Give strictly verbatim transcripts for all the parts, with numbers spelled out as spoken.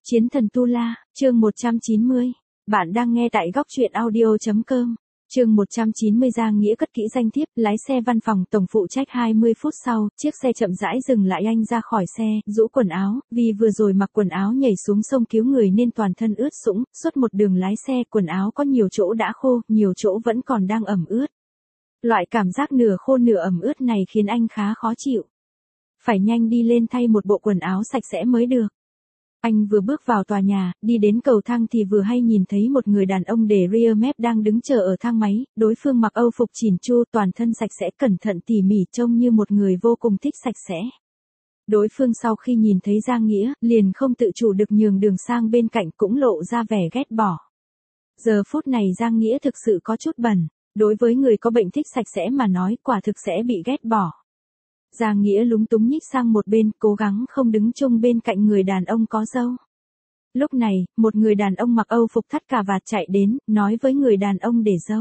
Chiến thần Tu La, chương một trăm chín mươi. Bạn đang nghe tại góc truyện audio.com. Chương một trăm chín mươi. Giang Nghĩa cất kỹ danh thiếp, lái xe văn phòng tổng phụ trách. hai mươi phút sau, chiếc xe chậm rãi dừng lại, anh ra khỏi xe, rũ quần áo, vì vừa rồi mặc quần áo nhảy xuống sông cứu người nên toàn thân ướt sũng, suốt một đường lái xe quần áo có nhiều chỗ đã khô, nhiều chỗ vẫn còn đang ẩm ướt. Loại cảm giác nửa khô nửa ẩm ướt này khiến anh khá khó chịu. Phải nhanh đi lên thay một bộ quần áo sạch sẽ mới được. Anh vừa bước vào tòa nhà, đi đến cầu thang thì vừa hay nhìn thấy một người đàn ông để rear map đang đứng chờ ở thang máy, đối phương mặc âu phục chỉn chu, toàn thân sạch sẽ cẩn thận tỉ mỉ, trông như một người vô cùng thích sạch sẽ. Đối phương sau khi nhìn thấy Giang Nghĩa, liền không tự chủ được nhường đường sang bên cạnh, cũng lộ ra vẻ ghét bỏ. Giờ phút này Giang Nghĩa thực sự có chút bẩn, đối với người có bệnh thích sạch sẽ mà nói quả thực sẽ bị ghét bỏ. Giang Nghĩa lúng túng nhích sang một bên, cố gắng không đứng chung bên cạnh người đàn ông có râu. Lúc này, một người đàn ông mặc âu phục thắt cà vạt chạy đến, nói với người đàn ông để râu.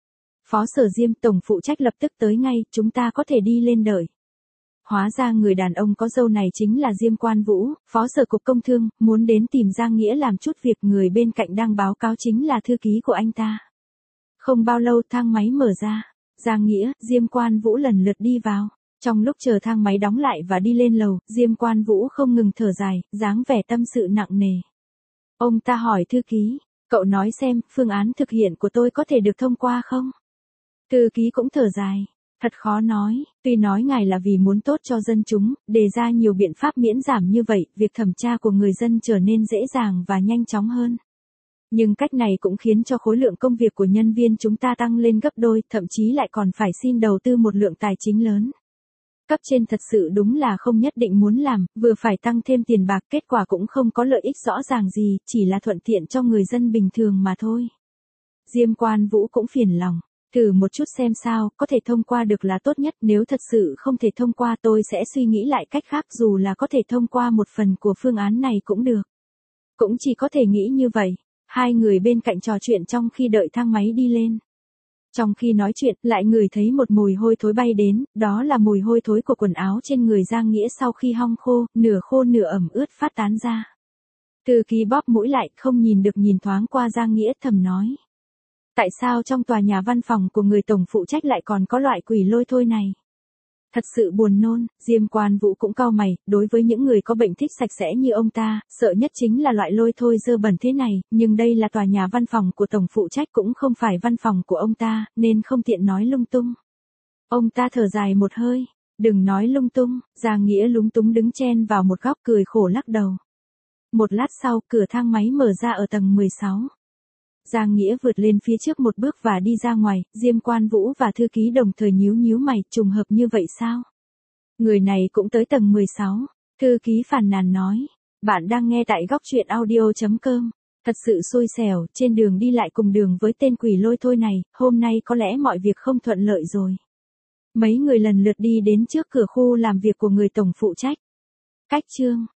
Phó Sở Diêm, tổng phụ trách lập tức tới ngay, chúng ta có thể đi lên đợi. Hóa ra người đàn ông có râu này chính là Diêm Quan Vũ, Phó Sở Cục Công Thương, muốn đến tìm Giang Nghĩa làm chút việc. Người bên cạnh đang báo cáo chính là thư ký của anh ta. Không bao lâu thang máy mở ra, Giang Nghĩa, Diêm Quan Vũ lần lượt đi vào. Trong lúc chờ thang máy đóng lại và đi lên lầu, Diêm Quan Vũ không ngừng thở dài, dáng vẻ tâm sự nặng nề. Ông ta hỏi thư ký, cậu nói xem, phương án thực hiện của tôi có thể được thông qua không? Thư ký cũng thở dài, thật khó nói, tuy nói ngài là vì muốn tốt cho dân chúng, đề ra nhiều biện pháp miễn giảm như vậy, việc thẩm tra của người dân trở nên dễ dàng và nhanh chóng hơn. Nhưng cách này cũng khiến cho khối lượng công việc của nhân viên chúng ta tăng lên gấp đôi, thậm chí lại còn phải xin đầu tư một lượng tài chính lớn. Cấp trên thật sự đúng là không nhất định muốn làm, vừa phải tăng thêm tiền bạc, kết quả cũng không có lợi ích rõ ràng gì, chỉ là thuận tiện cho người dân bình thường mà thôi. Diêm Quan Vũ cũng phiền lòng, thử một chút xem sao, có thể thông qua được là tốt nhất, nếu thật sự không thể thông qua tôi sẽ suy nghĩ lại cách khác, dù là có thể thông qua một phần của phương án này cũng được. Cũng chỉ có thể nghĩ như vậy. Hai người bên cạnh trò chuyện trong khi đợi thang máy đi lên. Trong khi nói chuyện, lại ngửi thấy một mùi hôi thối bay đến, đó là mùi hôi thối của quần áo trên người Giang Nghĩa sau khi hong khô, nửa khô nửa ẩm ướt phát tán ra. Thư ký bóp mũi lại, không nhìn được nhìn thoáng qua Giang Nghĩa, thầm nói. Tại sao trong tòa nhà văn phòng của người tổng phụ trách lại còn có loại quỷ lôi thôi này? Thật sự buồn nôn. Diêm Quan Vũ cũng cau mày, đối với những người có bệnh thích sạch sẽ như ông ta, sợ nhất chính là loại lôi thôi dơ bẩn thế này, nhưng đây là tòa nhà văn phòng của tổng phụ trách, cũng không phải văn phòng của ông ta, nên không tiện nói lung tung. Ông ta thở dài một hơi, đừng nói lung tung. Giang Nghĩa lúng túng đứng chen vào một góc cười khổ lắc đầu. Một lát sau, cửa thang máy mở ra ở tầng mười sáu. Giang Nghĩa vượt lên phía trước một bước và đi ra ngoài, Diêm Quan Vũ và thư ký đồng thời nhíu nhíu mày, trùng hợp như vậy sao? Người này cũng tới tầng mười sáu, thư ký phàn nàn nói. Bạn đang nghe tại góc truyện audio.com. Thật sự xui xẻo, trên đường đi lại cùng đường với tên quỷ lôi thôi này, hôm nay có lẽ mọi việc không thuận lợi rồi. Mấy người lần lượt đi đến trước cửa khu làm việc của người tổng phụ trách. Cách chương.